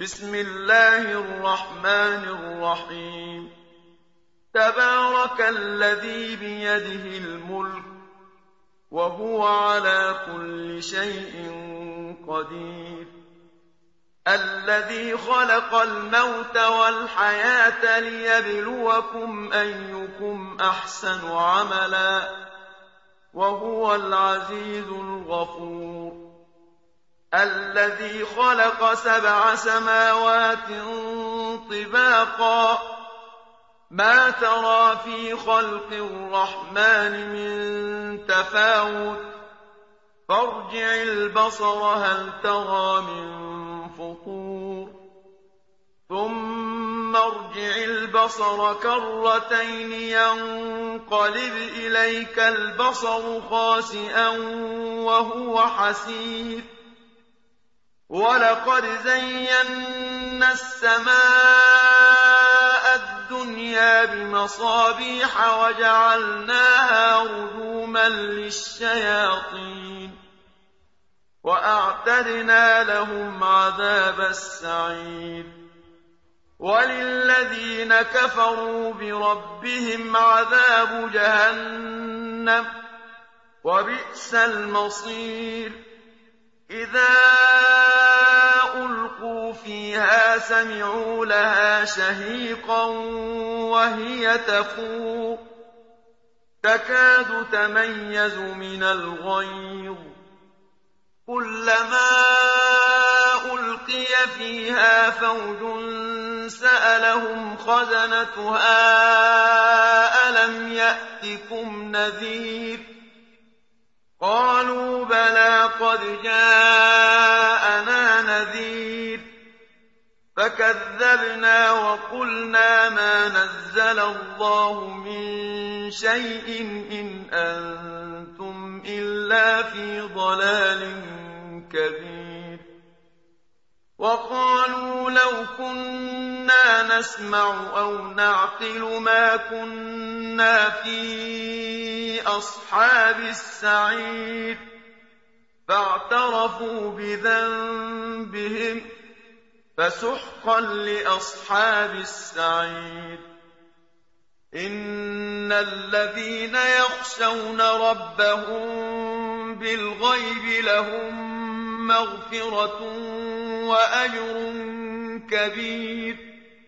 بسم الله الرحمن الرحيم تبارك الذي بيده الملك وهو على كل شيء قدير الذي خلق الموت والحياة ليبلوكم أيكم أحسن عملا وهو العزيز الغفور الذي خلق 7 سماوات طباقا ما ترى في خلق الرحمن من تفاوت فارجع البصر هل ترى من فطور ثم ارجع البصر كرتين ينقلب إليك البصر خاسئا وهو حسير ولقد زينا السماء الدنيا بمصابيح وجعلناها رجوما للشياطين وأعتدنا لهم عذاب السعير وللذين كفروا بربهم عذاب جهنم وبئس المصير إذا ألقوا فيها سمعوا لها شهيقا وهي تفور تكاد تميز من الغيظ كلما ألقي فيها فوج سألهم خزنتها ألم يأتكم نذير قالوا بلى قد جاءنا نذير فكذبنا وقلنا ما نزل الله من شيء إن أنتم إلا في ضلال كبير وقالوا لو كنا نسمع أو نعقل ما كنا في أصحاب السعير فاعترفوا بذنبهم فسحقا لأصحاب السعير إن الذين يخشون ربهم بالغيب لهم مغفرة وأجر كبير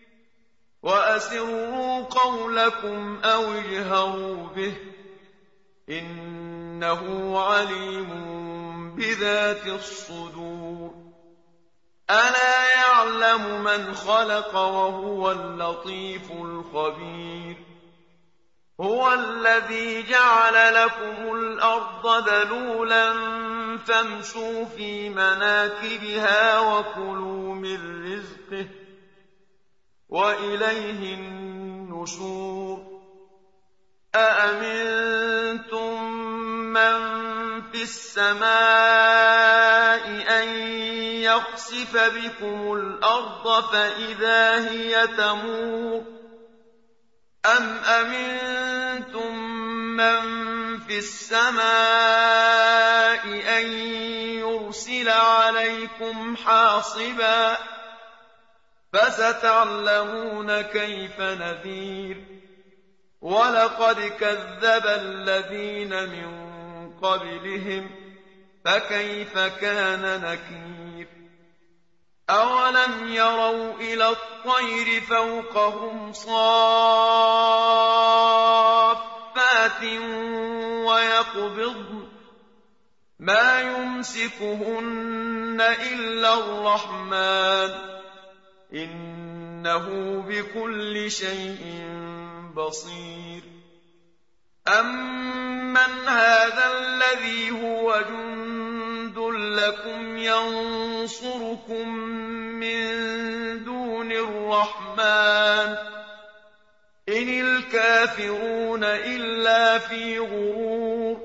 وأسروا قولكم أو اجهروا به إنه عليم بذات الصدور ألا يعلم من خلق وهو اللطيف الخبير هو الذي جعل لكم الأرض ذلولا فامشوا في مناكبها وكلوا من رزقه وإليه النشور أأمنتم من في السماء أن يخسف بكم الأرض فإذا هي تمور أم أمنتم من في السماء أن يرسل عليكم حاصبا فستعلمون كيف نذير ولقد كذب الذين من قبلهم فكيف كان نكير أولم يروا إلى الطير فوقهم صافات ويقبضن ما يمسكهن إلا الرحمن إنه بكل شيء بصير أمن هذا الذي هو جند لكم ينصركم من دون الرحمن إن الكافرون إلا في غرور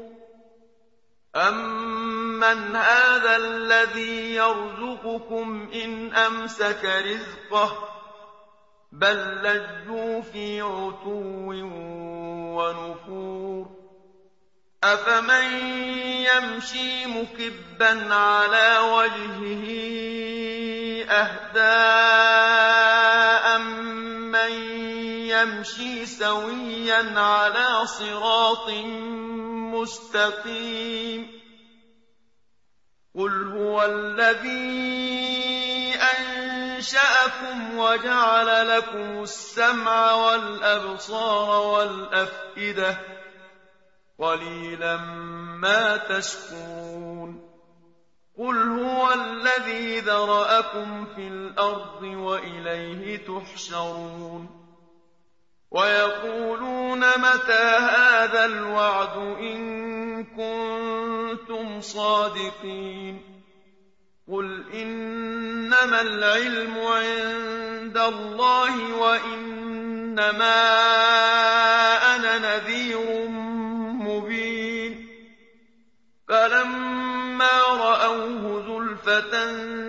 أمن هذا الذي يرزقكم إن أمسك رزقه بل لجوا في عتو ونفور أفمن يمشي مكبا على وجهه أهدى أمن يمشي سويا على صراط مستقيم قل هو الذي أنشأكم وجعل لكم السمع والأبصار والأفئدة قليلا ما تشكرون قل هو الذي ذرأكم في الأرض وإليه تحشرون ويقولون متى هذا الوعد إن كنتم صادقين قل إنما العلم عند الله وإنما أنا نذير مبين فلما رأوه زلفة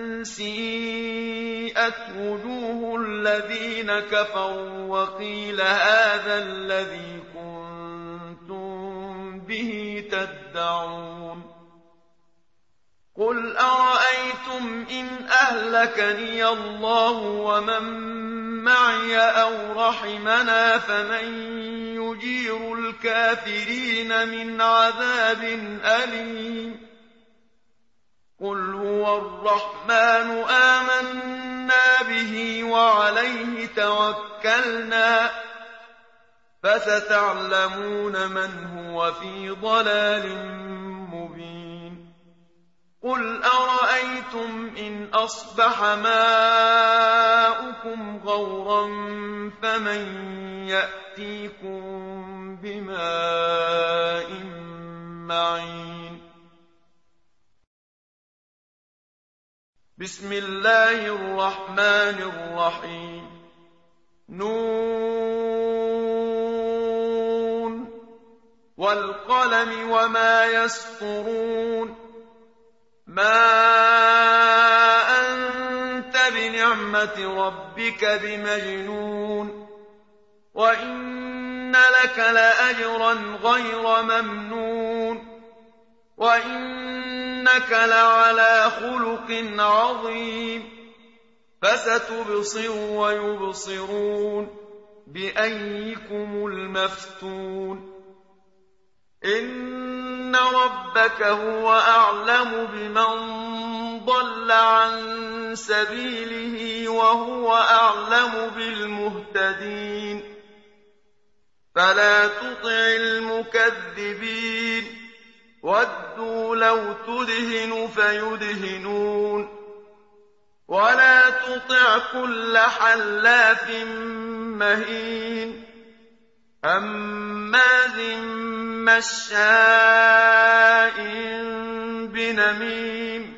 سيئت وجوه الذين كفروا وقيل هذا الذي كنتم به تدعون قل أرأيتم إن أهلكني الله ومن معي أو رحمنا فمن يجير الكافرين من عذاب أليم قل هو الرحمن آمنا به وعليه توكلنا فستعلمون من هو في ضلال مبين قل أرأيتم إن أصبح ماؤكم غورا فمن يأتيكم بماء معين بسم الله الرحمن الرحيم نون والقلم وما يسطرون ما أنت بنعمة ربك بمجنون وإن لك لأجرا غير ممنون وإنك لعلى خلق عظيم فستبصر ويبصرون بأيكم المفتون إن ربك هو أعلم بمن ضل عن سبيله وهو أعلم بالمهتدين فلا تطع المكذبين ودوا لو تدهن فيدهنون ولا تطع كل حلاف مهين هماز مشاء بنميم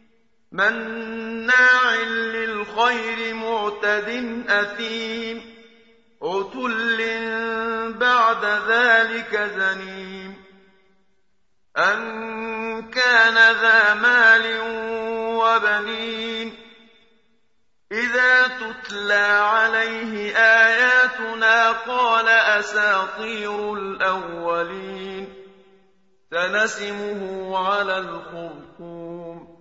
مناع للخير معتد أثيم عتل بعد ذلك زنيم أن كان ذا مال وبنين إذا تتلى عليه آياتنا قال أساطير الأولين سنسمه على الخرطوم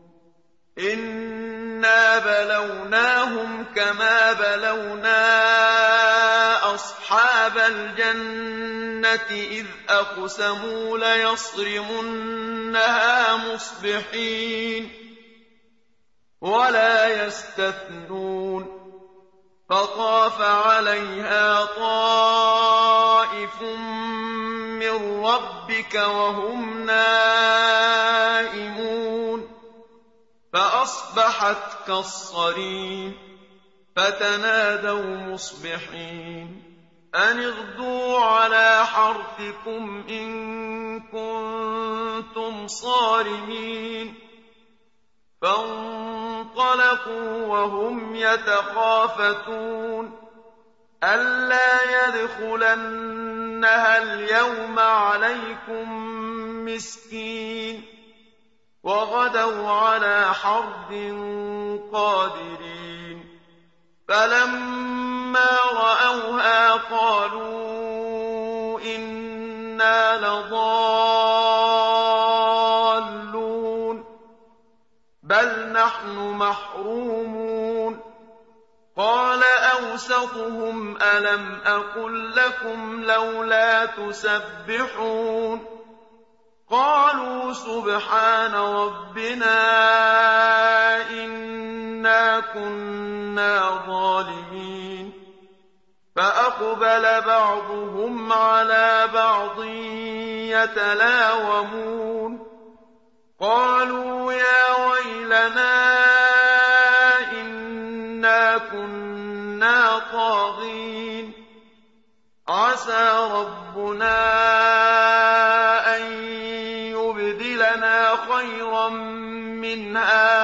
إنا بلوناهم كما بلونا أصحاب الجنة إذ أقسموا ليصرمنها مصبحين ولا يستثنون فطاف عليها طائف من ربك وهم نائمون فأصبحت كالصريم فتنادوا مصبحين أن اغدوا على حرثكم إن كنتم صارمين فانطلقوا وهم يتخافتون ألا يدخلنها اليوم عليكم مسكين وغدوا على حرد قادرين فلما رأوها قالوا إنا لضالون بل نحن محرومون أَوْسَطُهُمْ أَلَمْ أَقُل لَّكُمْ لَوْلَا تُسَبِّحُونَ قَالُوا سُبْحَانَ رَبِّنَا إِنَّا كُنَّا ظَالِمِينَ فَأَقْبَلَ بَعْضُهُمْ عَلَىٰ بَعْضٍ يَتَلَاوَمُونَ قَالُوا يَا وَيْلَنَا إِنَّا كُنَّا طَاغِينَ عَسَىٰ رَبُّنَا أَن يُبْدِلَنَا خَيْرًا مِّنْهَا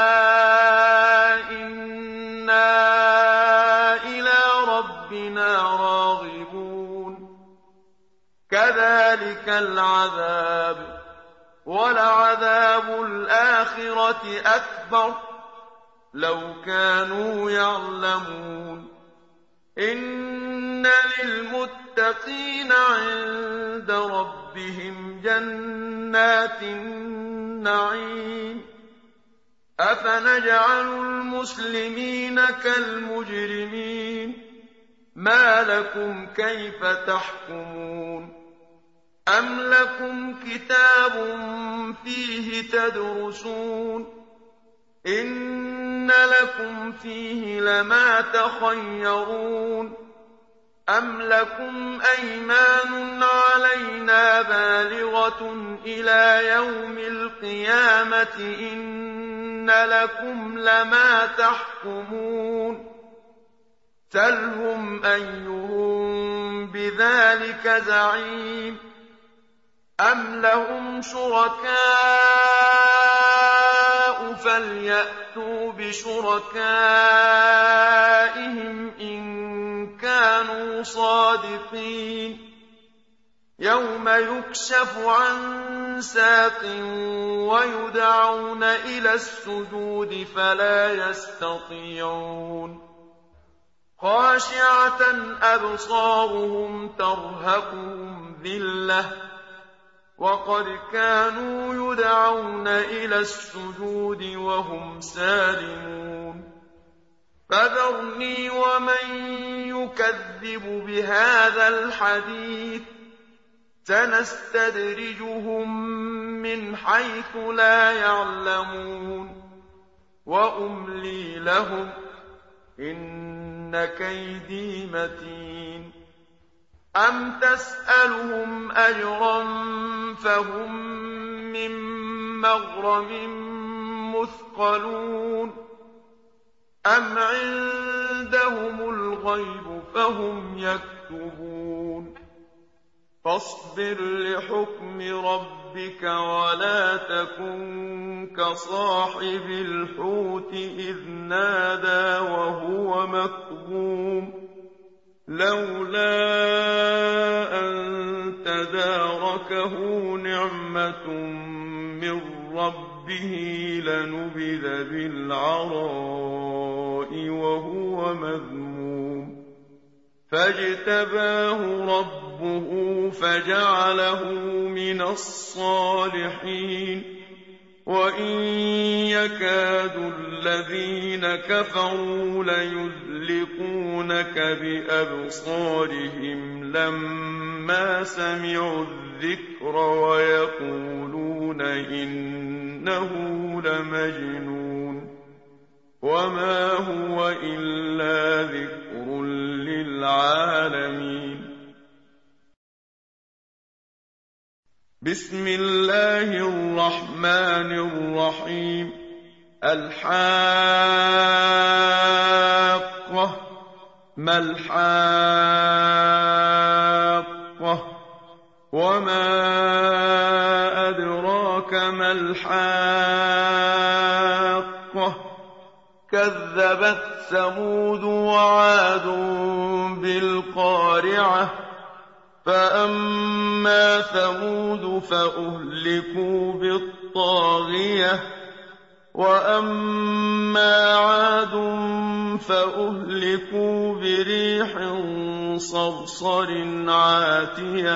إِنَّا إِلَىٰ رَبِّنَا راغبون كَذَٰلِكَ الْعَذَابُ وَلَعَذَابُ الْآخِرَةِ أَكْبَرُ لَوْ كَانُوا يَعْلَمُونَ إِنَّ لِلْمُتَّقِينَ عِندَ رَبِّهِمْ جَنَّاتِ النَّعِيمِ أَفَنَجْعَلُ الْمُسْلِمِينَ كَالْمُجْرِمِينَ مَا لَكُمْ كَيْفَ تَحْكُمُونَ أَمْ لَكُمْ كِتَابٌ فِيهِ تَدْرُسُونَ إِنَّ لَكُمْ فِيهِ لَمَا تَخَيَّرُونَ أَمْ لَكُمْ أَيْمَانٌ عَلَيْنَا بَالِغَةٌ إِلَىٰ يَوْمِ الْقِيَامَةِ إِنَّ لَكُمْ لَمَا تَحْكُمُونَ سَلْهُمْ أَيُّهُم بِذَٰلِكَ زَعِيمٌ أَمْ لَهُمْ شُرَكَاءُ فَلْيَأْتُوا بِشُرَكَائِهِمْ إِن كَانُوا صَادِقِينَ يَوْمَ يُكْشَفُ عَن سَاقٍ وَيُدْعَوْنَ إِلَى السُّجُودِ فَلَا يَسْتَطِيعُونَ خَاشِعَةً أَبْصَارُهُمْ تَرْهَقُهُمْ ذِلَّةٌ وَقَدْ كَانُوا يُدْعَوْنَ إِلَى السُّجُودِ وَهُمْ سَالِمُونَ فَذَرْنِي وَمَن يُكَذِّبُ بِهَٰذَا الْحَدِيثِ سَنَسْتَدْرِجُهُم مِّنْ حَيْثُ لَا يَعْلَمُونَ وَأُمْلِي لَهُمْ إِنَّ كَيْدِي مَتِينٌ أَمْ تَسْأَلُهُمْ أَجْرًا فَهُم مِّن مَّغْرَمٍ مُّثْقَلُونَ أَمْ عِندَهُمُ الْغَيْبُ فَهُمْ يَكْتُبُونَ فَاصْبِرْ لِحُكْمِ رَبِّكَ وَلَا تَكُن كَصَاحِبِ الْحُوتِ إِذْ نَادَىٰ وَهُوَ مَكْظُومٌ لَّوْلَا أَن تَدَارَكَهُ نِعْمَةٌ مِّن رَّبِّهِ لَنُبِذَ بِالْعَرَاءِ وَهُوَ مَذْمُومٌ فَاجْتَبَاهُ رَبُّهُ فَجَعَلَهُ مِنَ الصَّالِحِينَ وَإِن يَكَادُ الَّذِينَ كَفَرُوا لَيُزْلِقُونَكَ بِأَبْصَارِهِمْ لَمَّا سَمِعُوا الذِّكْرَ وَيَقُولُونَ إِنَّهُ لَمَجْنُونٌ وَمَا هُوَ إِلَّا ذِكْرٌ لِّلْعَالَمِينَ بسم الله الرحمن الرحيم الحاقة ما الحاقة وما أدراك ما الحاقة كذبت ثمود وعاد بالقارعة فأما ثمود فأهلكوا بالطاغية وأما عاد فأهلكوا بريح صرصر عاتية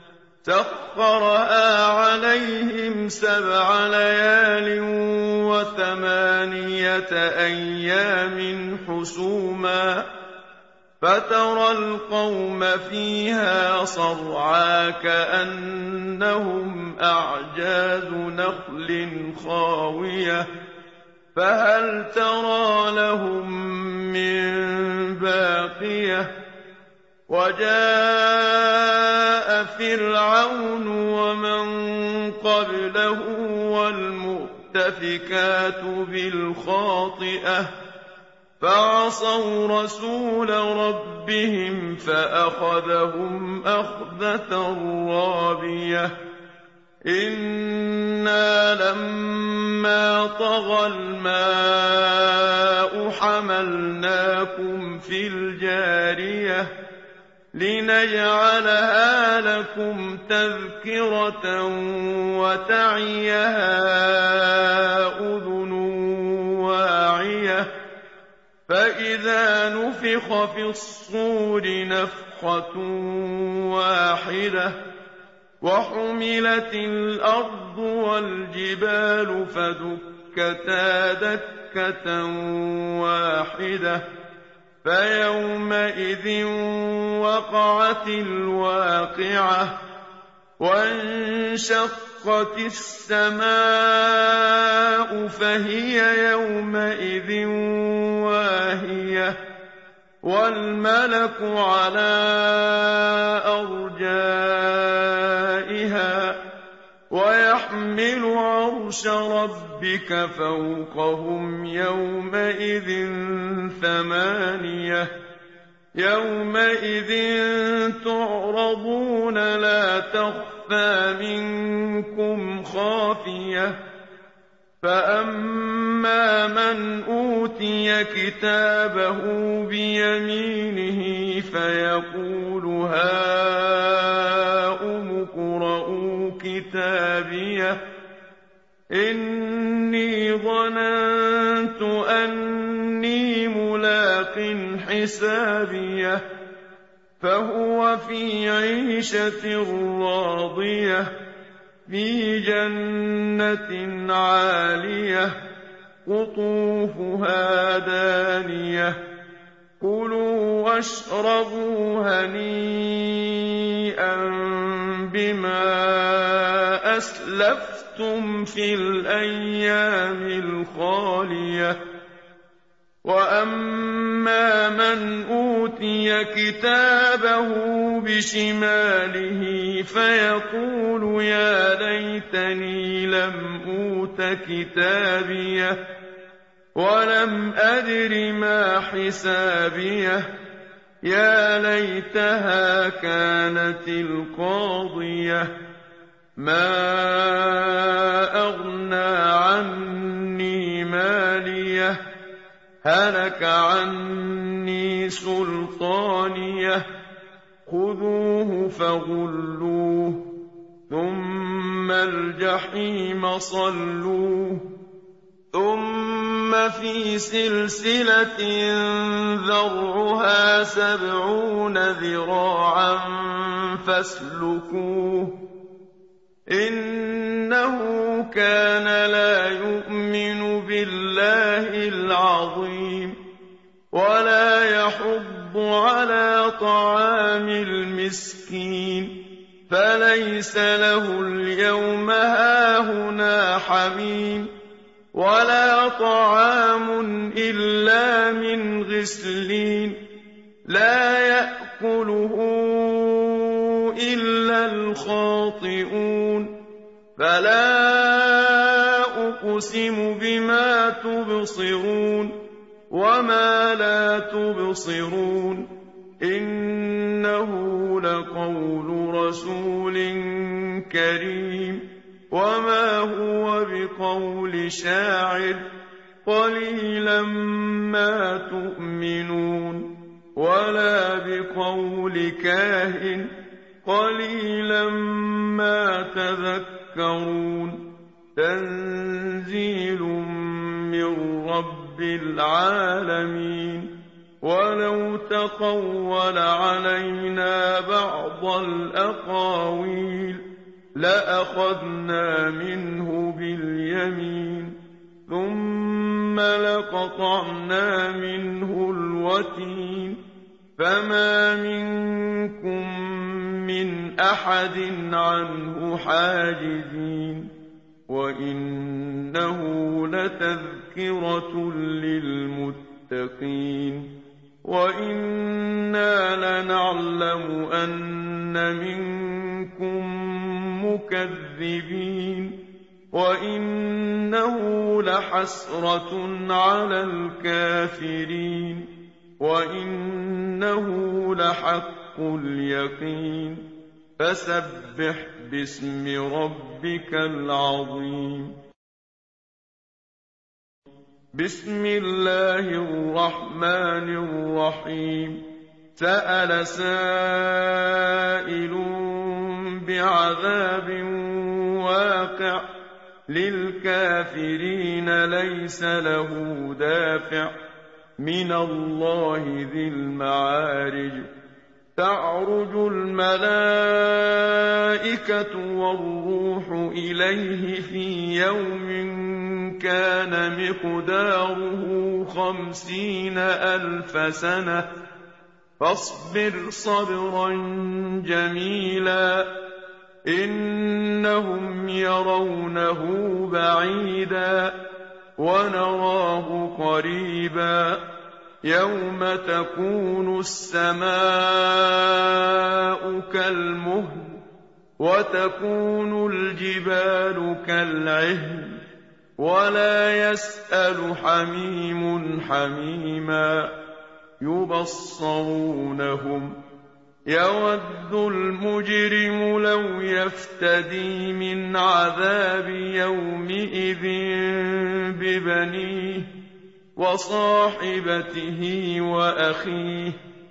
سخرها عليهم 7 ليال و8 أيام حسوما فترى القوم فيها صرعى كأنهم أعجاز نخل خاوية فهل ترى لهم من باقية وجاء فرعون ومن قبله والمؤتفكات بالخاطئة فعصوا رسول ربهم فأخذهم أخذة رابية إنا لما طغى الماء حملناكم في الجارية لنجعلها لكم تذكرة وتعيها أذن واعية فإذا نفخ في الصور نفخة واحدة وحملت الأرض والجبال فدكتا دكة واحدة فيومئذ وقعت الواقعة وانشقت السماء فهي يومئذ واهية والملك على أرجائها ويحمل عرش ربك فوقهم يومئذ ثمانية يومئذ تعرضون لا تخفى منكم خافية فأما من أوتي كتابه بيمينه فيقول هاؤم اقرءوا كتابيه إني ظننت أني ملاق حسابيه فهو في عيشة راضية في جنة عالية قطوفها دانية كلوا واشربوا هنيئا بما أسلفتم في الأيام الخالية وأما من أوتي كتابه بشماله فيقول يا ليتني لم أوت كتابيه ولم أدر ما حسابيه يا ليتها كانت القاضية ما أغنى عني ماليه هلك عني سلطانيه خذوه فغلوه ثم الجحيم صلوه ثم في سلسلة ذرعها 70 ذراعا فاسلكوه إنه كان لا يؤمن بالله العظيم ولا يحض على طعام المسكين فليس له اليوم هاهنا حميم ولا طعام إلا من غسلين لا يأكله إلا الخاطئون فلا أقسم بما تبصرون وما لا تبصرون إنه لقول رسول كريم وما هو بقول شاعر قليلا ما تؤمنون ولا بقول كاهن قليلا ما تذكرون تنزيل من رب العالمين ولو تقول علينا بعض الأقاويل لأخذنا منه باليمين ثم لقطعنا منه الوتين فما منكم من أحد عنه حاجزين وإنه لتذكرة للمتقين وإنا لنعلم أن منكم مكذبين وإنه لحسرة على الكافرين وإنه لحق اليقين فسبح باسم ربك العظيم بسم الله الرحمن الرحيم سأل سائل بعذاب واقع للكافرين ليس له دافع من الله ذي المعارج تعرج الملائكة والروح إليه في يوم كان مقداره 50,000 سنة فاصبر صبرا جميلا إنهم يرونه بعيدا ونراه قريبا يوم تكون السماء كالمهل وتكون الجبال كالعهن ولا يسأل حميم حميما يبصرونهم يود المجرم لو يفتدي من عذاب يومئذ ببنيه وصاحبته وأخيه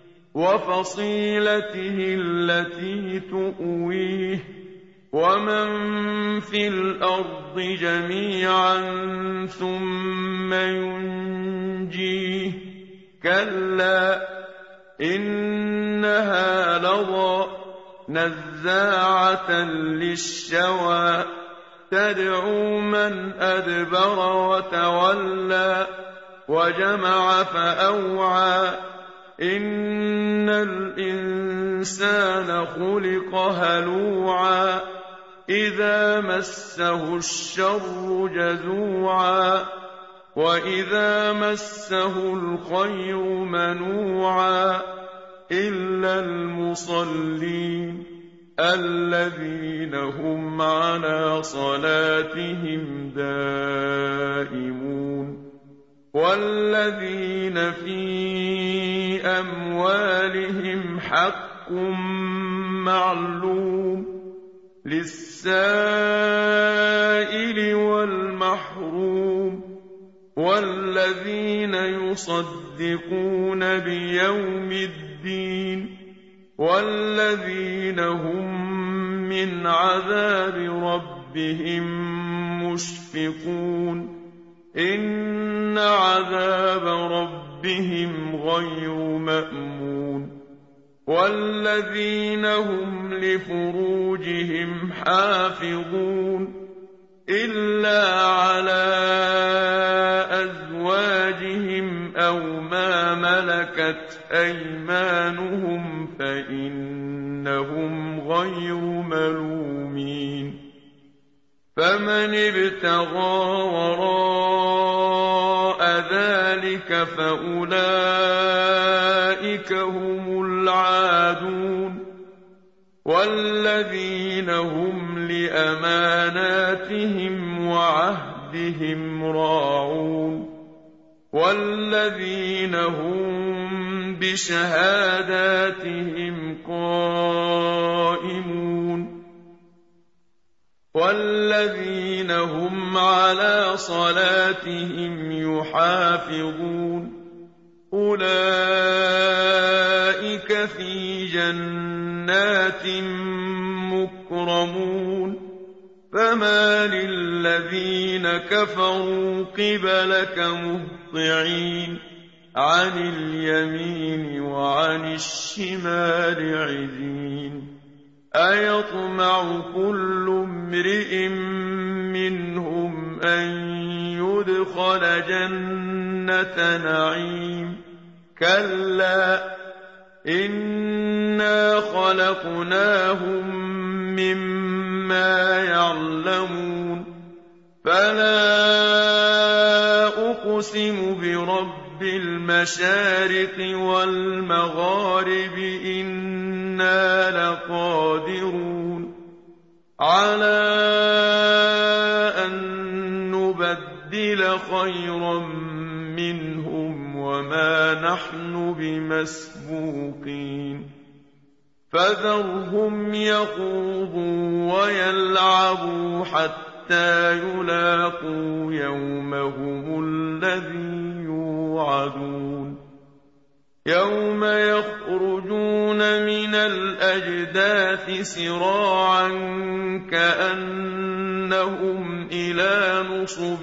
وفصيلته التي تؤويه ومن في الأرض جميعا ثم ينجيه كلا إنها لظى نزاعة للشوى تدعو من أدبر وتولى وجمع فأوعى إن الإنسان خلق هلوعا إذا مسه الشر جزوعا وإذا مسه الخير منوعا إلا المصلين الذين هم على صلاتهم دائمون والذين في أموالهم حق معلوم للسائل والمحروم والذين يصدقون بيوم الدين والذين هم من عذاب ربهم مشفقون إن عذاب ربهم غير مأمون والذين هم لفروجهم حافظون إلا على أزواجهم أو ما ملكت أيمانهم فإنهم غير ملومين فمن ابتغى وراء ذلك فأولئك هم العادون والذين هم لأماناتهم وعهدهم راعون والذين هم بشهاداتهم قائمون والذين هم على صلاتهم يحافظون أولئك في جنات مكرمون فما للذين كفروا قبلك مهطعين عن اليمين وعن الشمال عزين أيطمع كل امرئ منهم أن يدخل جنة نعيم كلا إِنَّا خَلَقْنَاهُم مِّمَّا يَعْلَمُونَ فَلَا أُقْسِمُ بِرَبِّ الْمَشَارِقِ وَالْمَغَارِبِ إِنَّا لَقَادِرُونَ عَلَىٰ أَن نُّبَدِّلَ خَيْرًا مِّنْهُمْ وَمَا نَحْنُ بِمَسْبُوقِينَ فَذَرْهُمْ يَخُوضُوا وَيَلْعَبُوا حَتَّىٰ يُلَاقُوا يَوْمَهُمُ الَّذِي يُوعَدُونَ يَوْمَ يَخْرُجُونَ مِنَ الْأَجْدَاثِ سِرَاعًا كَأَنَّهُمْ إِلَىٰ نُصُبٍ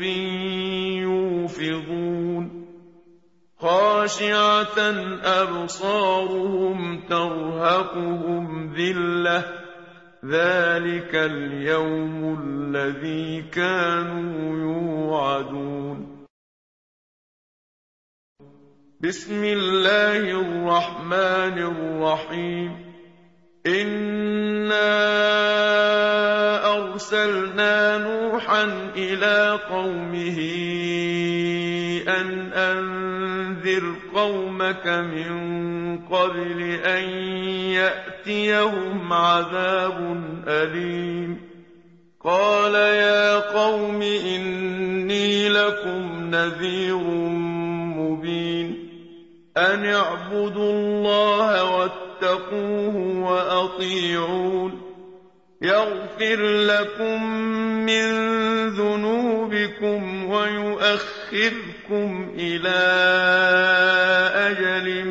يُوفِضُونَ خَاشِعَةً أَبْصَارُهُمْ تَرْهَقُهُمْ ذِلَّةٌ ۚ ذَٰلِكَ الْيَوْمُ الَّذِي كَانُوا يُوعَدُونَ بسم الله الرحمن الرحيم إِنَّا أَرْسَلْنَا نُوحًا إِلَىٰ قَوْمِهِ أَنْ أَنذِرْ قَوْمَكَ مِن قَبْلِ أَن يَأْتِيَهُمْ عَذَابٌ أَلِيمٌ قَالَ يَا قَوْمِ إِنِّي لَكُمْ نَذِيرٌ مُّبِينٌ أَنِ اعْبُدُوا اللَّهَ وَاتَّقُوهُ وَأَطِيعُونِ يَغْفِرْ لَكُم مِّن ذُنُوبِكُمْ وَيُؤَخِّرْكُمْ إِلَىٰ أَجَلٍ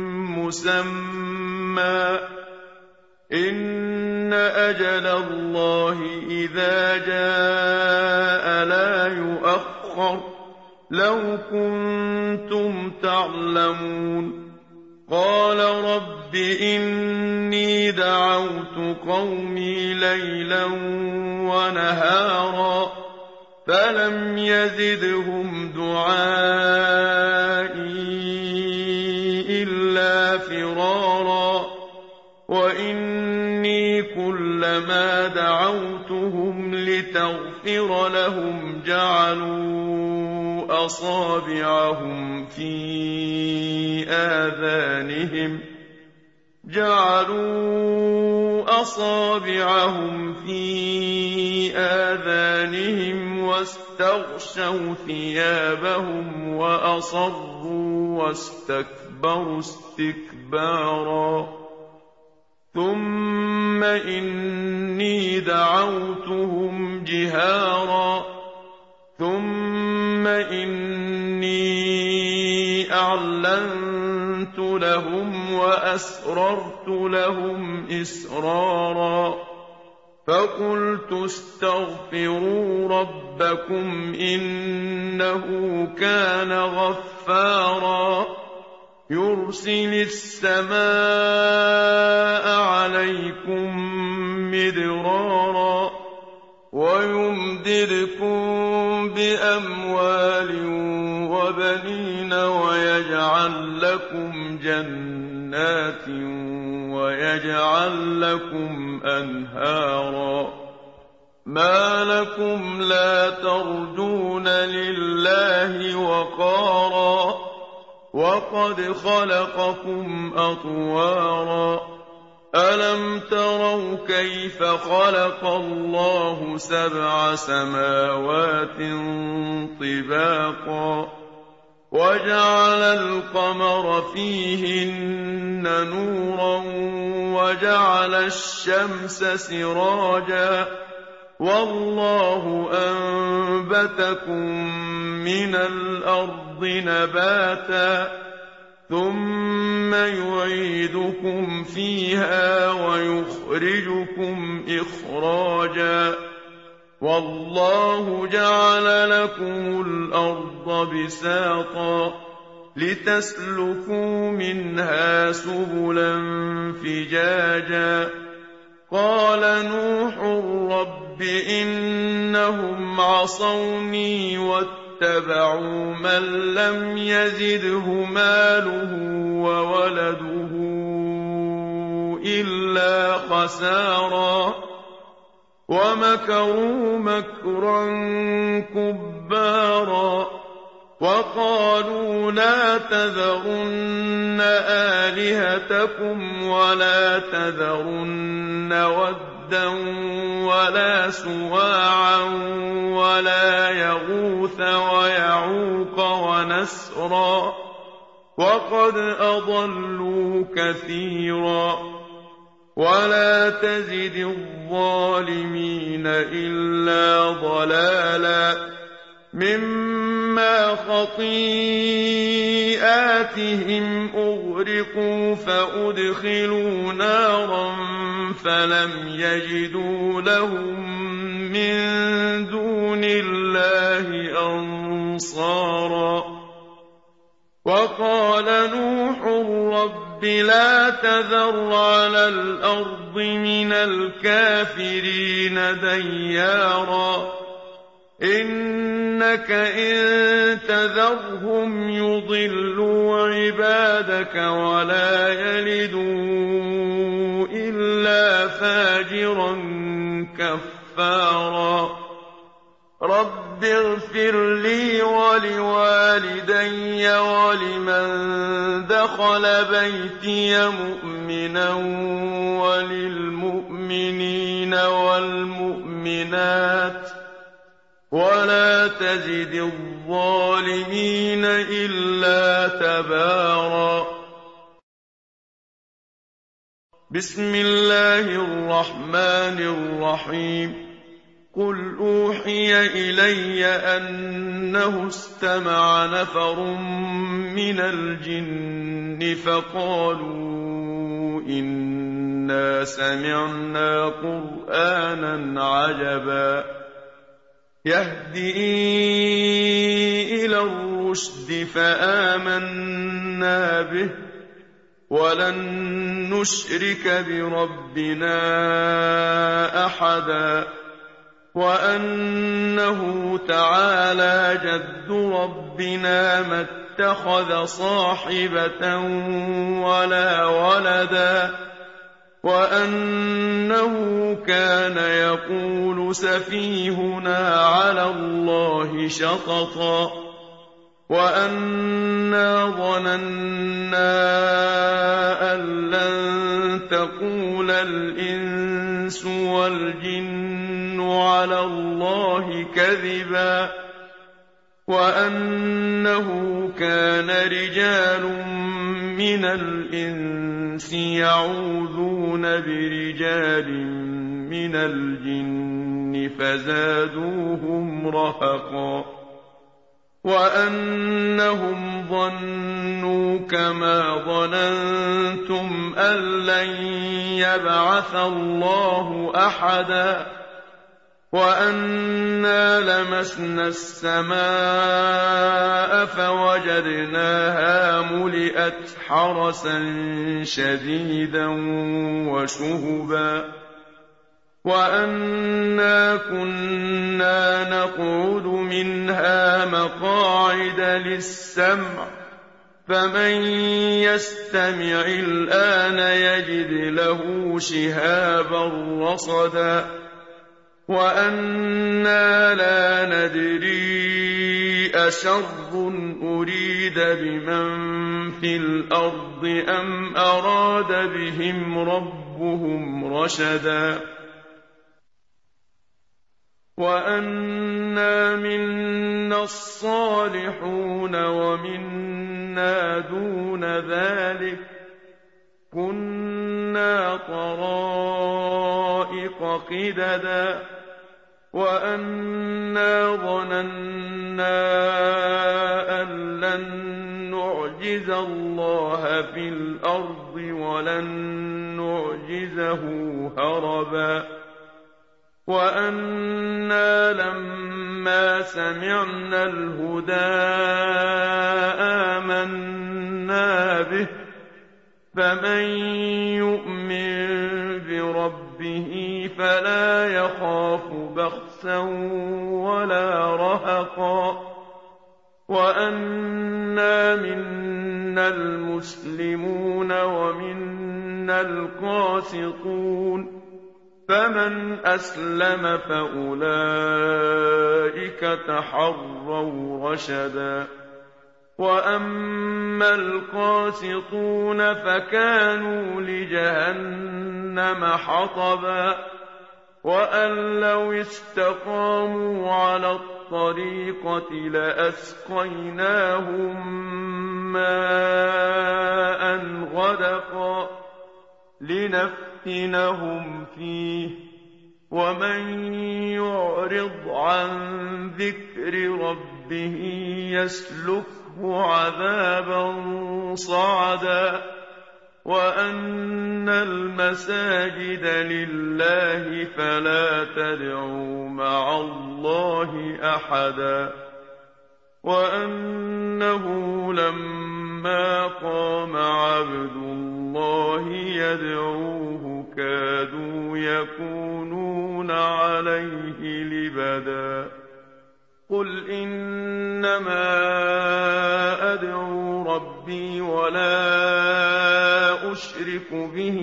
مُّسَمًّى ۚ إِنَّ أَجَلَ اللَّهِ إِذَا جَاءَ لَا يُؤَخَّرُ ۖ لَوْ كُنتُمْ تَعْلَمُونَ قَالَ رَبِّ إِنِّي دَعَوْتُ قَوْمِي لَيْلًا وَنَهَارًا فَلَمْ يَزِدْهُمْ دُعَائِي إِلَّا فِرَارًا وَإِنِّي كُلَّمَا دَعَوْتُهُمْ لِتَغْفِرَ لَهُمْ جَعَلُوا أَصَابِعَهُمْ فِي آذَانِهِمْ وَاسْتَغْشَوْا ثِيَابَهُمْ وَأَصَرُّوا وَاسْتَكْبَرُوا اسْتِكْبَارًا ثُمَّ إِنِّي دَعَوْتُهُمْ جِهَارًا ثُمَّ إِنِّي أَعْلَنتُ لَهُمْ وَأَسْرَرْتُ لَهُمْ إِسْرَارًا فَقُلْتُ اسْتَغْفِرُوا رَبَّكُمْ إِنَّهُ كَانَ غَفَّارًا يُرْسِلِ السَّمَاءَ عَلَيْكُم مِّدْرَارًا وَيُمْدِدْكُم بِأَمْوَالٍ وَبَنِينَ وَيَجْعَل لَّكُمْ جَنَّاتٍ وَيَجْعَل لَّكُمْ أَنْهَارًا مَا لَكُمْ لَا تَرْجُونَ لِلَّهِ وَقَارًا وَقَدْ خَلَقَكُمْ أَطْوَارًا أَلَمْ تَرَوْا كَيْفَ خَلَقَ اللَّهُ سَبْعَ سَمَاوَاتٍ طِبَاقًا وَجَعَلَ الْقَمَرَ فِيهِنَّ نُورًا وَجَعَلَ الشَّمْسَ سِرَاجًا وَاللَّهُ أَنبَتَكُم مِّنَ الْأَرْضِ نَبَاتًا ثُمَّ يُعِيدُكُمْ فِيهَا وَيُخْرِجُكُمْ إِخْرَاجًا وَاللَّهُ جَعَلَ لَكُمُ الْأَرْضَ بِسَاطًا لِّتَسْلُكُوا مِنْهَا سُبُلًا فِجَاجًا قَالَ نُوحٌ رَّبِّ إِنَّهُمْ عَصَوْنِي وَاتَّبَعُوا مَن لَّمْ يَزِدْهُ مَالُهُ وَوَلَدُهُ إلا خسارا ومكروا مكرا كبارا وقالوا لا تذرن آلهتكم ولا تذرن ودا ولا سواعا ولا يغوث ويعوق ونسرا وقد أضلوا كثيرا ولا تزد الظالمين إلا ضلالا مما خطيئاتهم أغرقوا فأدخلوا نارا فلم يجدوا لهم من دون الله أنصارا وقال نوح رب لا تذر على الأرض من الكافرين ديارا إنك إن تذرهم يضلوا عبادك ولا يلدوا إلا فاجرا كفارا رب اغفر لي ولوالدي ولمن دخل بيتي مؤمنا وللمؤمنين والمؤمنات ولا تزد الظالمين إلا تبارا بسم الله الرحمن الرحيم قل أوحي إلي أنه استمع نفر من الجن فقالوا إنا سمعنا قرآنا عجبا يهدي إلى الرشد فآمنا به ولن نشرك بربنا أحدا وأنه تعالى جد ربنا ما اتخذ صاحبة ولا ولدا وأنه كان يقول سفيهنا على الله شططا وأنا ظننا أن لن تقول الإنس والجن على الله كذبا وأنه كان رجال من الإنس يعوذون برجال من الجن فزادوهم رهقا وأنهم ظنوا كما ظننتم أن لن يبعث الله أحدا وأنا لمسنا السماء فوجدناها ملئت حرسا شديدا وشهبا وأنا كنا نقعد منها مقاعد للسمع فمن يستمع الآن يجد له شهابا رصدا وأنا لا ندري أشر أريد بمن في الأرض أم أراد بهم ربهم رشدا وأنا منا الصالحون ومنا دون ذلك كنا طرائق قددا وأنا ظننا أن لن نعجز الله في الأرض ولن نعجزه هربا وأنا لما سمعنا الهدى آمنا به فمن يؤمن بربه فلا يخاف بخسا ولا رهقا وَأَنَّا مِنَّا الْمُسْلِمُونَ وَمِنَّا الْقَاسِطُونَ فَمَنْ أَسْلَمَ فَأُولَٰئِكَ تَحَرَّوْا رَشَدًا وَأَمَّا الْقَاسِطُونَ فَكَانُوا لِجَهَنَّمَ حَطَبًا وَأَن لَّوْ اسْتَقَامُوا عَلَى الطَّرِيقَةِ لَأَسْقَيْنَاهُم مَّاءً غَدَقًا لِّنَفْتِنَهُمْ فِيهِ ۚ وَمَن يُعْرِضْ عَن ذِكْرِ رَبِّهِ يَسْلُكْهُ عَذَابًا صَعَدًا وَأَنَّ الْمَسَاجِدَ لِلَّهِ فَلَا تَدْعُوا مَعَ اللَّهِ أَحَدًا وَأَنَّهُ لَمَّا قَامَ عَبْدُ اللَّهِ يَدْعُوهُ كَادُوا يَكُونُونَ عَلَيْهِ لِبَدًا قُلْ إِنَّمَا أَدْعُو رَبِّي وَلَا أُشْرِكُ بِهِ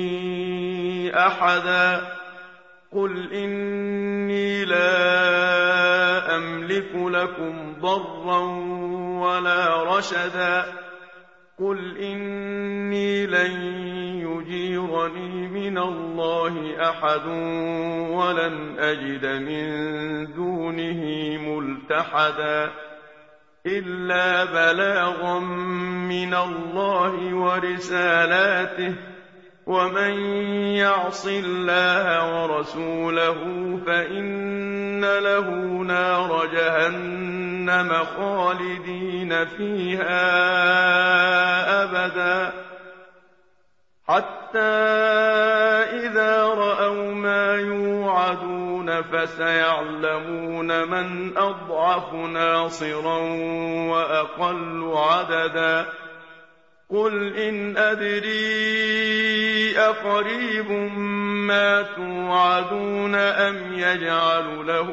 أَحَدًا قُلْ إِنِّي لَا أَمْلِكُ لَكُمْ ضَرًّا وَلَا رَشَدًا قُلْ إِنِّي لَن يُجِيرَنِي مِنَ اللَّهِ أَحَدٌ وَلَنْ أَجِدَ مِن دُونِهِ مُلْتَحَدًا إِلَّا بَلَاغًا مِّنَ اللَّهِ وَرِسَالَاتِهِ ۚ وَمَن يَعْصِ اللَّهَ وَرَسُولَهُ فَإِنَّ لَهُ نَارَ جَهَنَّمَ خَالِدِينَ فِيهَا أَبَدًا حَتَّىٰ إِذَا رَأَوْا مَا يُوعَدُونَ فَسَيَعْلَمُونَ مَنْ أَضْعَفُ نَاصِرًا وَأَقَلُّ عَدَدًا قُلْ إِنْ أَدْرِي أَقَرِيبٌ مَّا تُوعَدُونَ أَمْ يَجْعَلُ لَهُ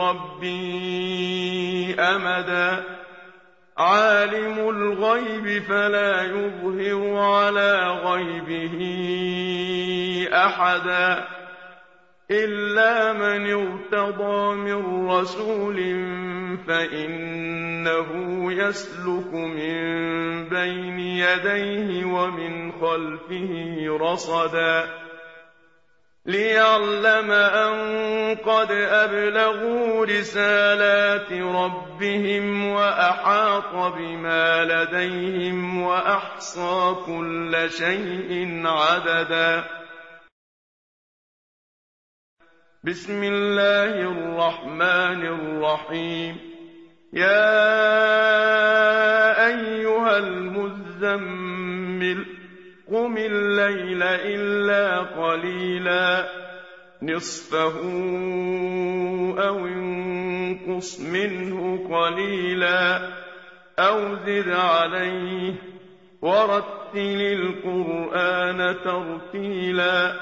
رَبِّي أَمَدًا عَالِمُ الْغَيْبِ فَلَا يُظْهِرُ عَلَىٰ غَيْبِهِ أَحَدًا إِلَّا مَنِ ارْتَضَىٰ مِن رَّسُولٍ فَإِنَّهُ يَسْلُكُ مِن بَيْنِ يَدَيْهِ وَمِنْ خَلْفِهِ رَصَدًا لِّيَعْلَمَ أَن قَدْ أَبْلَغُوا رِسَالَاتِ رَبِّهِمْ وَأَحَاطَ بِمَا لَدَيْهِمْ وَأَحْصَىٰ كُلَّ شَيْءٍ عَدَدًا بسم الله الرحمن الرحيم يا أيها المزمل قم الليل إلا قليلا نصفه أو انقص منه قليلا أو زد عليه ورتل القرآن ترتيلا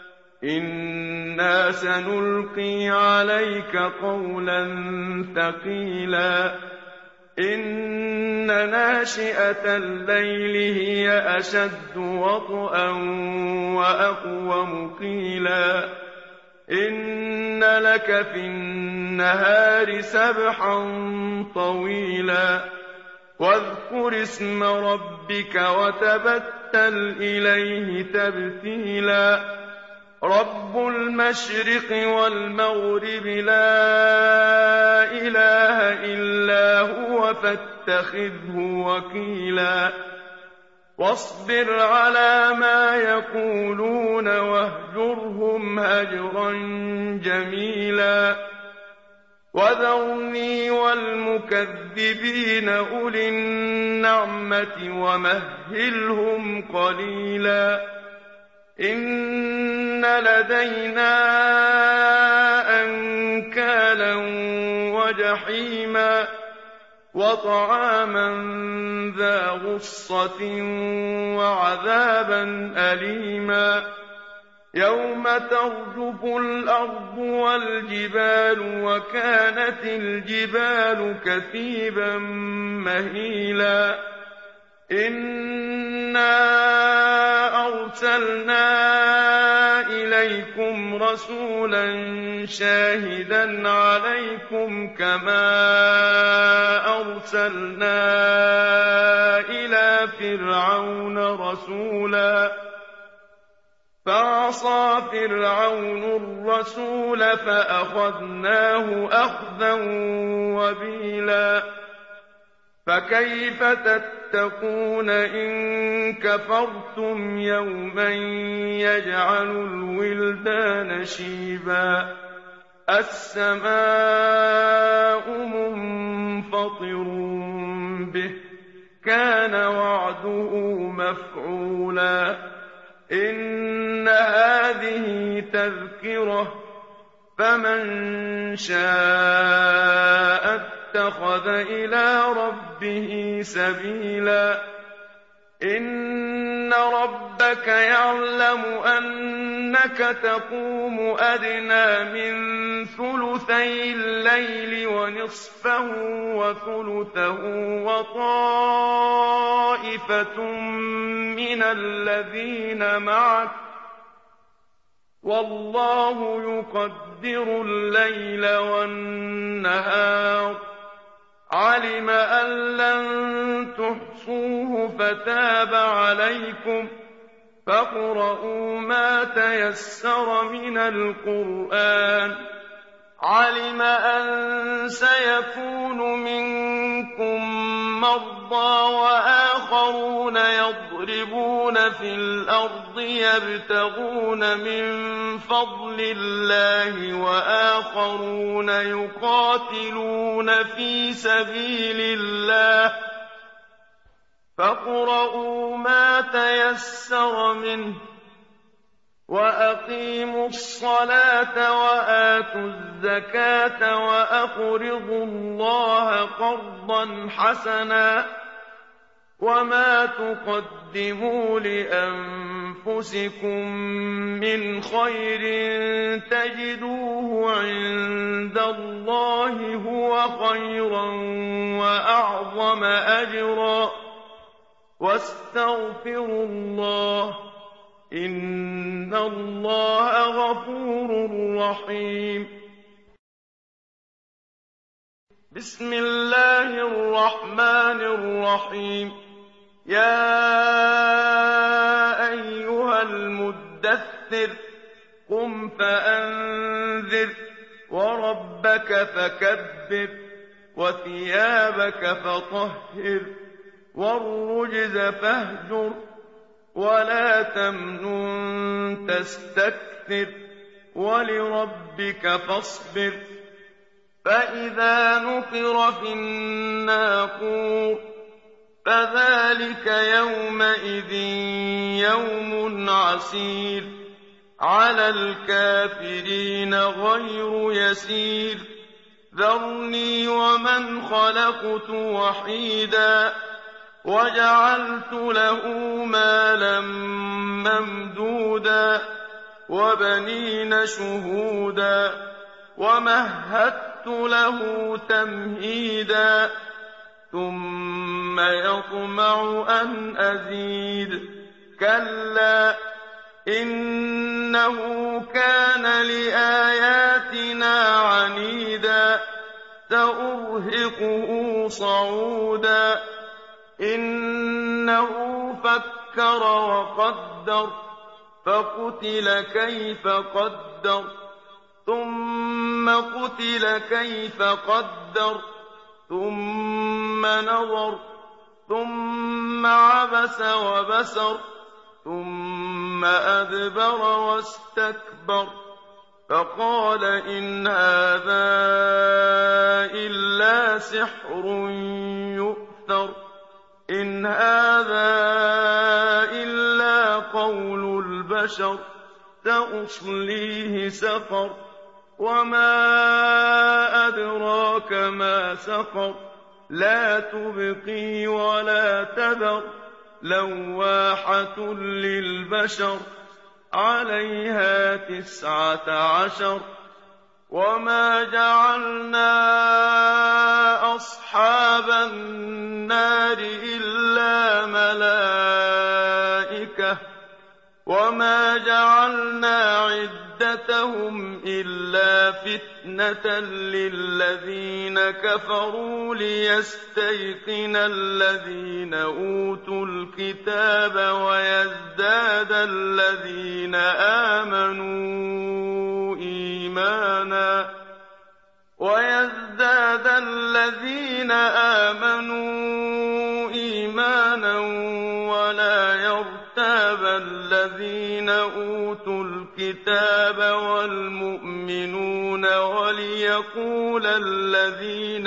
إنا سنلقي عليك قولا ثقيلا إن ناشئة الليل هي أشد وطئا وأقوم قيلا إن لك في النهار سبحا طويلا واذكر اسم ربك وتبتل إليه تبتيلا رب المشرق والمغرب لا إله إلا هو فاتخذه وكيلا واصبر على ما يقولون واهجرهم هجرا جميلا وذرني والمكذبين أولي النعمة ومهلهم قليلا إن لدينا أنكالا وجحيما وطعاما ذا غصة وعذابا أليما يوم ترجف الأرض والجبال وكانت الجبال كثيبا مهيلا إنا أرسلنا إليكم رسولا شاهدا عليكم كما أرسلنا إلى فرعون رسولا فعصى فرعون الرسول فأخذناه أخذا وبيلا فكيف تتقون إن كفرتم يوما يجعل الولدان شيبا السماء منفطر به كان وعده مفعولا إن هذه تذكرة فمن شاء اتخذ إلى ربه سبيلا إن ربك يعلم أنك تقوم أدنى من ثلثي الليل ونصفه وثلثه وطائفة من الذين معك والله يقدر الليل والنهار علم أن لن تحصوه فتاب عليكم فاقرؤوا ما تيسر من القرآن علم أن سيكون منكم مرضى وآخرون يضربون في الأرض يبتغون من فضل الله وآخرون يقاتلون في سبيل الله فاقرؤوا ما تيسر منه وأقيموا الصلاة وآتوا الزكاة وأقرضوا الله قرضا حسنا وما تقدموا لأنفسكم من خير تجدوه عند الله هو خيرا وأعظم أجرا واستغفروا الله إن الله غفور رحيم بسم الله الرحمن الرحيم يا أيها المدثر قم فأنذر وربك فكبر وثيابك فطهر والرجز فاهجر ولا تمنن تستكثر ولربك فاصبر فإذا نقر في الناقور فذلك يومئذ يوم عسير على الكافرين غير يسير ذرني ومن خلقت وحيدا وجعلت له مالا ممدودا وبنين شهودا ومهدت له تمهيدا ثم يطمع أن أزيد كلا إنه كان لآياتنا عنيدا سأرهقه صعودا إنه فكر وقدر فقتل كيف قدر ثم قتل كيف قدر ثم نظر ثم عبس وبسر ثم أدبر واستكبر فقال إن هذا إلا سحر يؤثر إن هذا إلا قول البشر سأصليه سقر وما أدراك ما سقر لا تبقي ولا تذر لواحة للبشر عَلَيْهَا 19 وَمَا جَعَلْنَا أَصْحَابَ النَّارِ إِلَّا مَلَائِكَةً وَمَا جَعَلْنَا عِدَّتَهُمْ إِلَّا فِتْنَةً لِّلَّذِينَ كَفَرُوا لِيَسْتَيْقِنَ الَّذِينَ أُوتُوا الْكِتَابَ وَيَزْدَادَ الَّذِينَ آمَنُوا إِيمَانًا وَلَا يَرْتَابَ الَّذِينَ أُوتُوا الْكِتَابَ وَالْمُؤْمِنُونَ وَلِيَقُولَ الَّذِينَ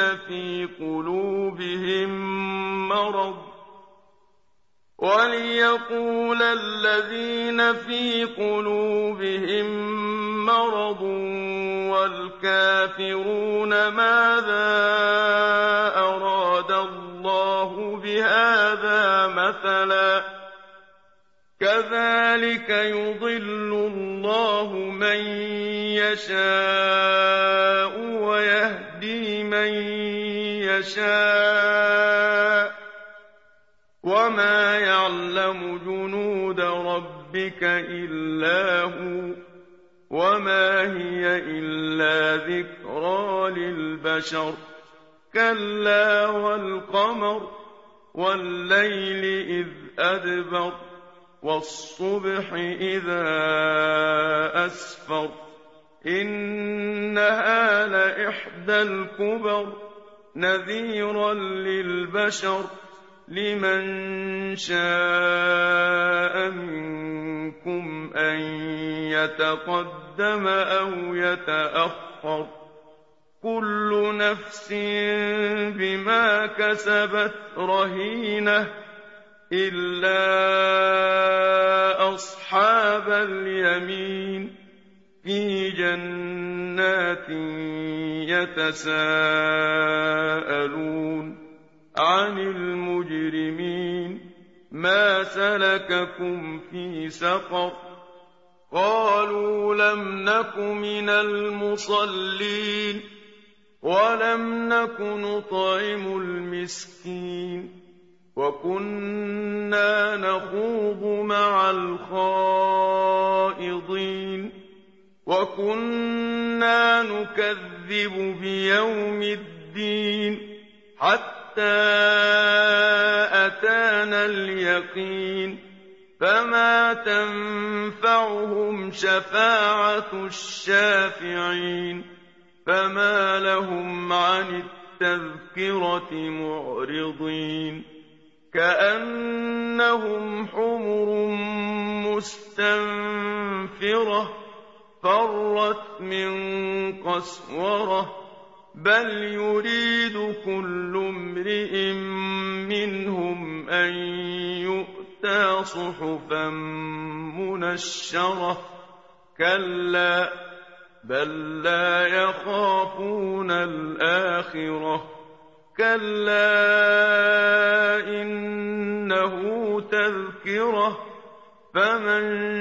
فِي قُلُوبِهِم مَّرَضٌ وَالْكَافِرُونَ مَاذَا أَرَادَ اللَّهُ بِهَٰذَا مَثَلًا ۚ كَذَٰلِكَ يُضِلُّ اللَّهُ مَن يَشَاءُ وَيَهْدِي مَن يَشَاءُ ۚ وَمَا يَعْلَمُ جُنُودَ رَبِّكَ إِلَّا هُوَ ۚ وَمَا هِيَ إِلَّا ذِكْرَىٰ لِلْبَشَرِ كَلَّا وَالْقَمَرِ وَاللَّيْلِ إِذْ أَدْبَرَ وَالصُّبْحِ إِذَا أَسْفَرَ إِنَّهَا لَإِحْدَى الْكُبَرِ نَذِيرًا لِّلْبَشَرِ لِمَن شَاءَ مِنكُمْ أَن يَتَقَدَّمَ أَوْ يَتَأَخَّرَ كُلُّ نَفْسٍ بِمَا كَسَبَتْ رَهِينَةٌ إِلَّا أَصْحَابَ الْيَمِينِ فِي جَنَّاتٍ يَتَسَاءَلُونَ عَنِ الْمُجْرِمِينَ مَا سَلَكَكُمْ فِي سَقَرَ قَالُوا لَمْ نَكُ مِنَ الْمُصَلِّينَ وَلَمْ نَكُ نُطْعِمُ الْمِسْكِينَ وَكُنَّا نَخُوضُ مَعَ الْخَائِضِينَ وَكُنَّا نُكَذِّبُ بِيَوْمِ الدِّينِ حَتَّىٰ أَتَانَا الْيَقِينُ فَمَا تَنفَعُهُمْ شَفَاعَةُ الشَّافِعِينَ فَمَا لَهُمْ عَنِ التَّذْكِرَةِ مُعْرِضِينَ كَأَنَّهُمْ حُمُرٌ مُّسْتَنفِرَةٌ فَرَّتْ مِن قَسْوَرَةٍ بَلْ يُرِيدُ كُلُّ امْرِئٍ مِّنْهُمْ أَن يُؤْتَىٰ صُحُفًا مُّنَشَّرَةً كَلَّا بَل لَّا يَخَافُونَ الْآخِرَةَ كَلَّا إِنَّهُ تَذْكِرَةٌ فَمَن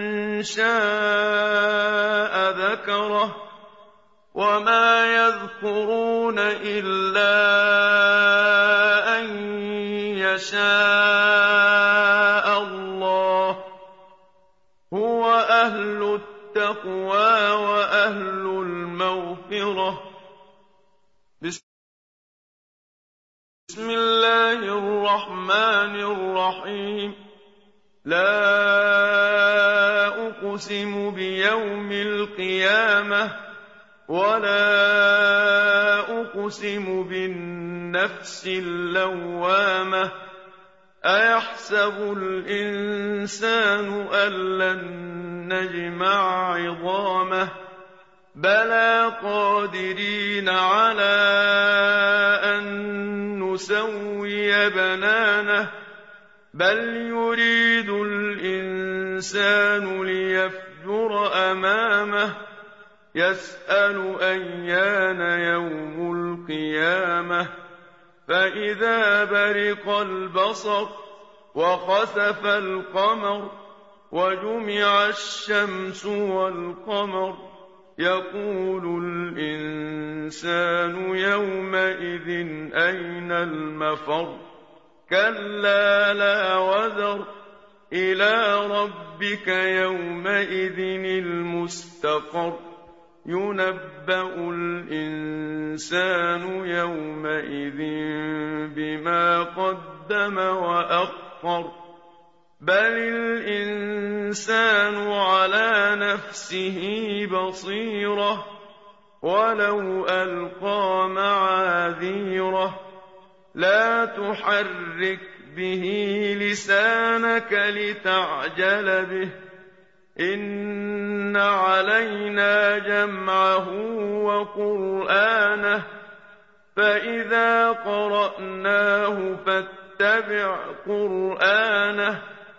شَاءَ ذَكَرَهُ وَمَا يَذْكُرُونَ إِلَّا أَن يَشَاءَ اللَّهُ ۚ هُوَ أَهْلُ التَّقْوَىٰ وَأَهْلُ الْمَغْفِرَةِ بسم الله الرحمن الرحيم لا أقسم بيوم القيامة ولا أقسم بالنفس اللوامة أيحسب الإنسان ألن نجمع عظامه بلى قادرين على أن نسوي بنانه بل يريد الإنسان ليفجر أمامه يسأل أيان يوم القيامة فإذا برق البصر وخسف القمر وجمع الشمس والقمر يقول الإنسان يومئذ أين المفر كلا لا وزر إلى ربك يومئذ المستقر ينبأ الإنسان يومئذ بما قدم وأخر بل الإنسان على نفسه بصيرة ولو ألقى معاذيره لا تحرك به لسانك لتعجل به إن علينا جمعه وقرآنه فإذا قرأناه فاتبع قرآنه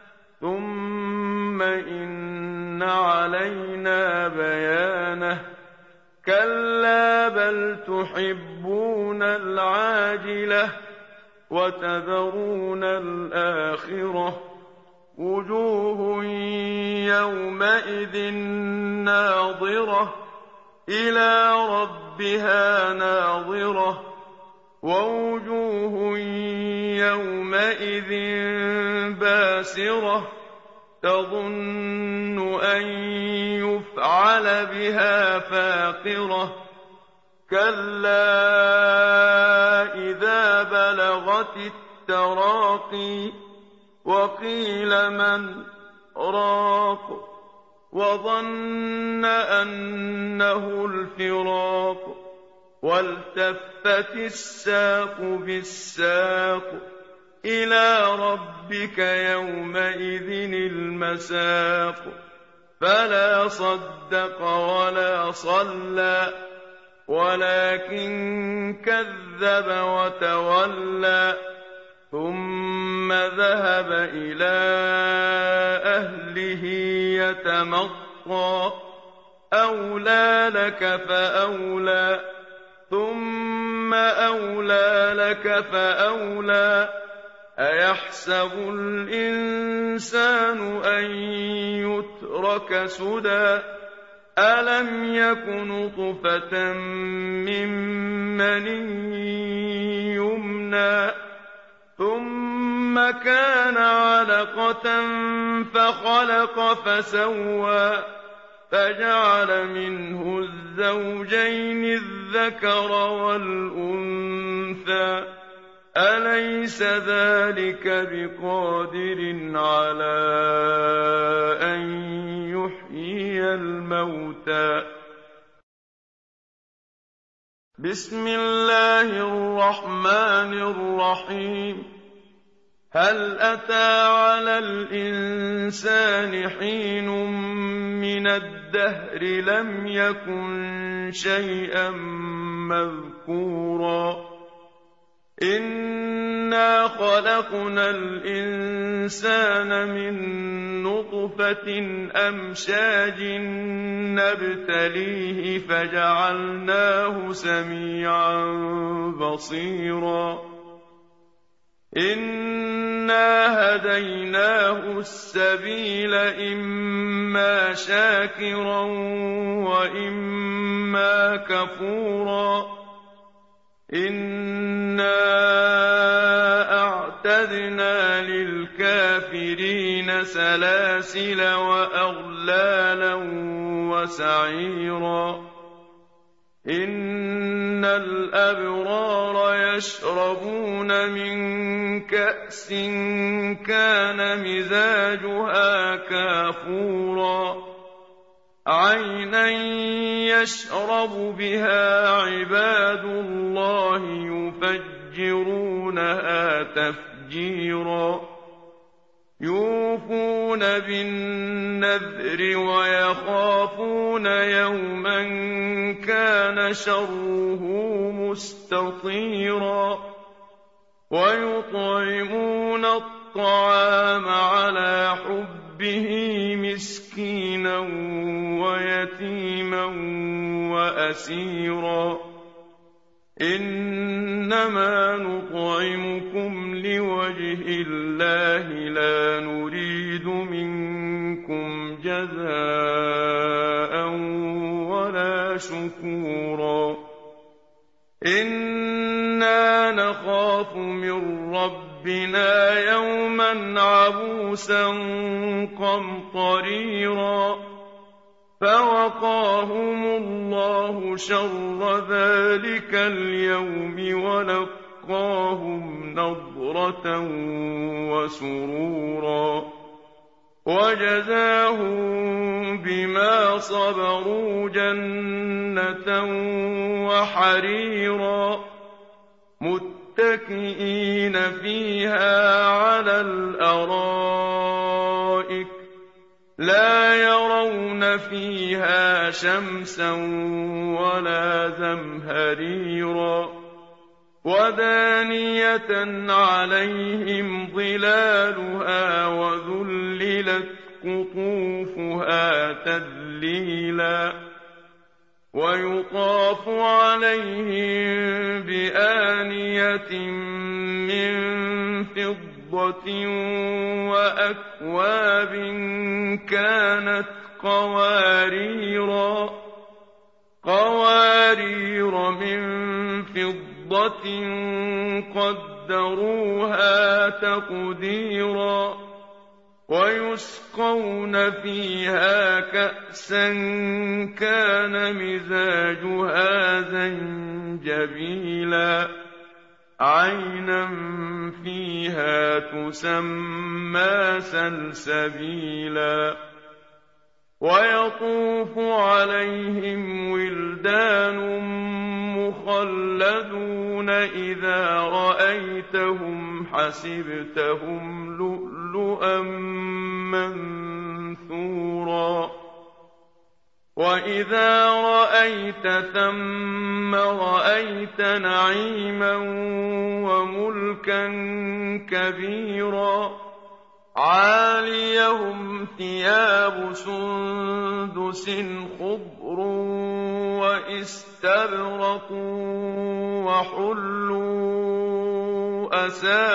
ثم إن علينا بيانه كلا بل تحبون العاجلة وتذرون الآخرة وجوه يومئذ ناظرة إلى ربها ناظرة ووجوه يومئذ باسرة تظن أن يفعل بها فاقرة كلا إذا بلغت التراقي وقيل من راق وظن أنه الفراق والتفت الساق بالساق إلى ربك يومئذ المساق فلا صدق ولا صلى ولكن كذب وتولى ثم ذهب إلى أهله يتمطى أولى لك فأولى ثم أولى لك فأولى أيحسب الإنسان أن يترك سدى ألم يك نطفة من مني يمنى ثم كان علقة فخلق فسوى فجعل منه الزوجين الذكر والأنثى أليس ذلك بقادر على أن يحيي الموتى بسم الله الرحمن الرحيم هل أتى على الإنسان حين من الدهر لم يكن شيئا مذكورا إنا خلقنا الإنسان من نطفة أمشاج نبتليه فجعلناه سميعا بصيرا إنا هديناه السبيل إما شاكرا وإما كفورا إنا أعتدنا للكافرين سلاسل وأغلالا وسعيرا إن الأبرار يشربون من كأس كان مزاجها كافورا عينا يشرب بها عباد الله يفجرونها تفجيرا يوفون بالنذر ويخافون يوما كان شره مستطيرا ويطعمون الطعام على حبه مسكينا ويتيما وأسيرا إنما نطعمكم لوجه الله لا نريد منكم جزاء ولا شكورا إنا نخاف من ربنا يوما عبوسا قمطريرا فوقاهم الله شر ذلك اليوم ولقاهم نضرة وسرورا وجزاهم بما صبروا جنة وحريرا متكئين فيها على الأرائك لا يرون فيها شمسا ولا زمهريرا ودانية عليهم ظلالها وذللت قطوفها تذليلا ويطاف عليهم بآنية من فضة وأكواب كانت قوارير من فضة قدروها تقديرا ويسقون فيها كأسا كان مزاجها زنجبيلا عينا فيها تسمى سلسبيلا ويطوف عليهم ولدان مخلدون إذا رأيتهم حسبتهم لؤلؤا منثورا وإذا رأيت ثم رأيت نعيما وملكا كبيرا عاليهم ثياب سندس خضر وإستبرق وحلوا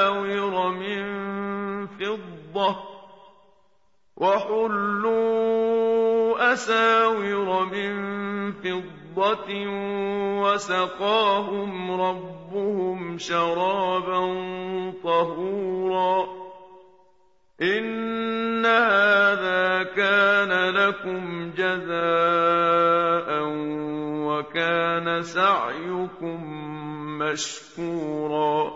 أساور من فضة وسقاهم ربهم شرابا طهورا إن هذا كان لكم جزاء وكان سعيكم مشكورا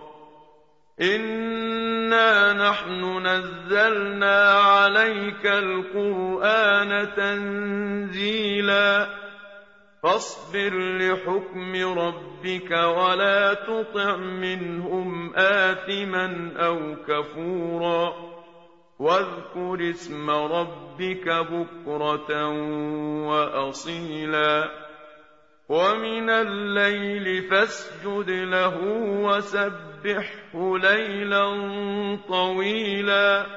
إنا نحن نزلنا عليك القرآن تنزيلا فاصبر لحكم ربك ولا تطع منهم آثما أو كفورا واذكر اسم ربك بكرة وأصيلا ومن الليل فاسجد له وسبحه ليلا طويلا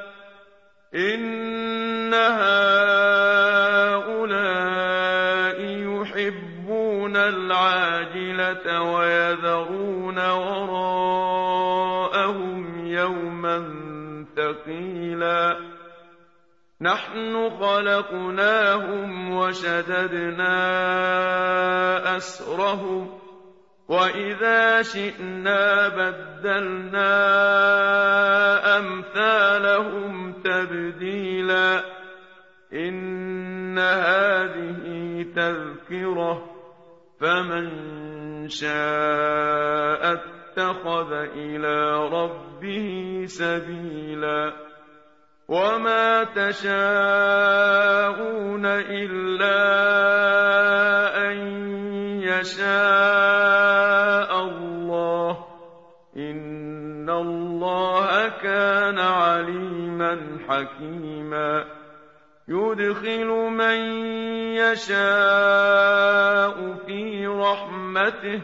إن هؤلاء يحبون العاجلة ويذرون وراءهم يوما ثقيلا نحن خلقناهم وشددنا أسرهم وإذا شئنا بدلنا أمثالهم تبديلا إن هذه تذكرة فمن شاء اتخذ إلى ربه سبيلا وما تشاءون إلا أن يشاء الله إن الله كان عليما حكيما يدخل من يشاء في رحمته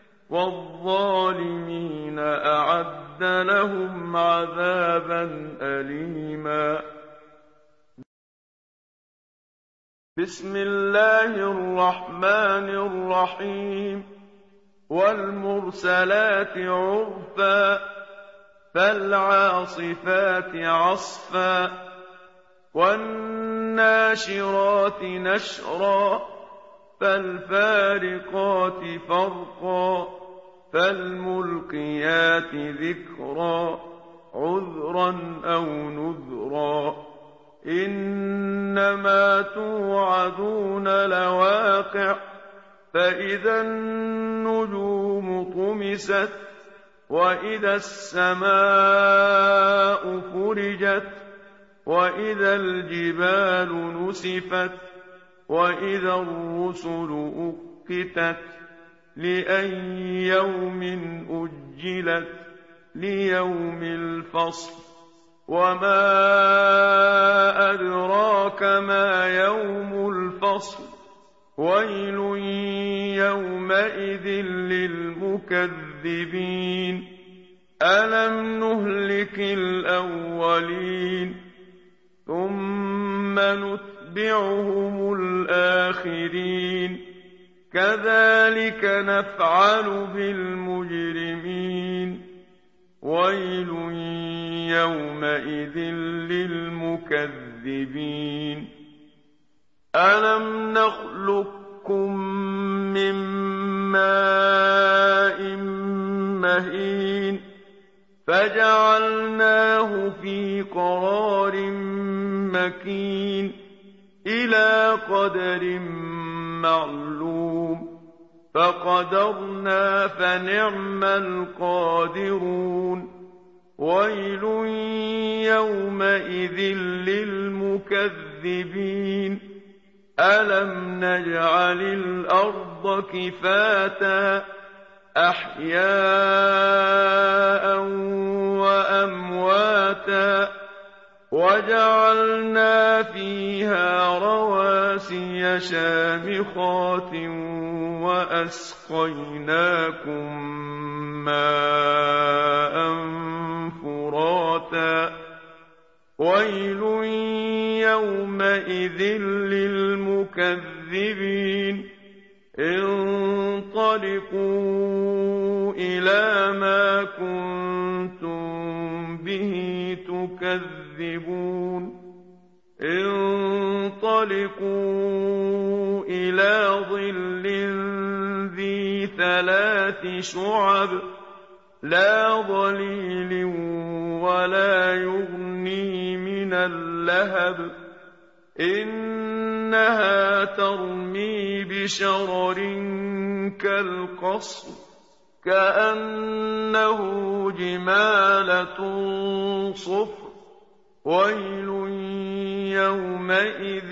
والظالمين أعد لهم عذابا أليما بسم الله الرحمن الرحيم والمرسلات عرفا فالعاصفات عصفا والناشرات فالناشرات نشرا فالفارقات فرقا فالملقيات ذكرا عذرا أو نذرا إنما توعدون لواقع فإذا النجوم طمست وإذا السماء فرجت وإذا الجبال نسفت وإذا الرسل أقتت لأي يوم أجلت ليوم الفصل وما أدراك ما يوم الفصل ويل يومئذ للمكذبين ألم نهلك الأولين ثم نتبعهم الآخرين كذلك نفعل بالمجرمين ويل يومئذ للمكذبين ألم نخلقكم من ماء مهين فجعلناه في قرار مكين إلى قدر معلوم فقدرنا فنعم القادرون ويل يومئذ للمكذبين ألم نجعل الأرض كفاتا أحياء وأمواتا وجعلنا فيها رواسي شامخات وأسقيناكم ماء فراتا ويل يومئذ للمكذبين انطلقوا إلى ما كنتم به تكذبون انطلقوا إلى ظل ذي 3 شعب لا ظليل ولا يغني من اللهب إنها ترمي بشرر كالقصر كأنه جمالة صفر ويل يومئذ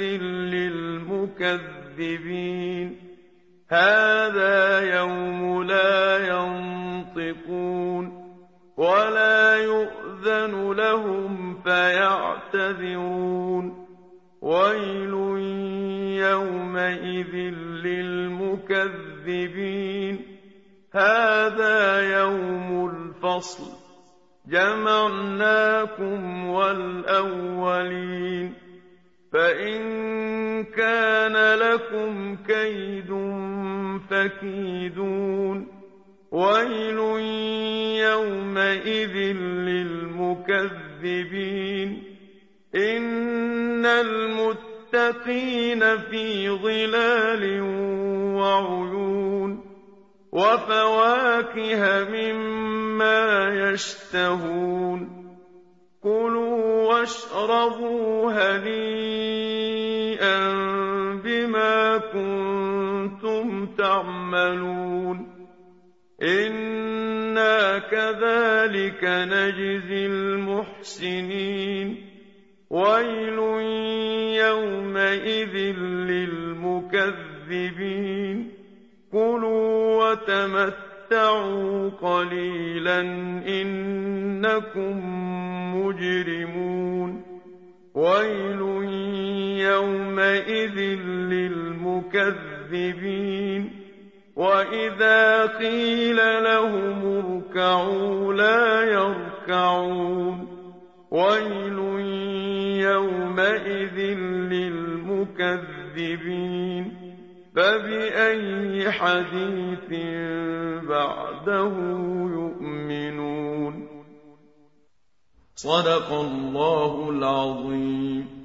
للمكذبين هذا يوم لا ينطقون ولا يؤذن لهم فيعتذرون ويل يومئذ للمكذبين هذا يوم الفصل جمعناكم والأولين فإن كان لكم كيد فكيدون ويل يومئذ للمكذبين إن المتقين في ظلال وعيون وفواكه مما يشتهون كلوا واشربوا هنيئا بما كنتم تعملون إنا كذلك نجزي المحسنين ويل يومئذ للمكذبين كلوا وتمتعوا قليلا إنكم مجرمون ويل يومئذ للمكذبين وإذا قيل لهم اركعوا لا يركعون ويل يومئذ للمكذبين فبأي حديث بعده يؤمنون صدق الله العظيم.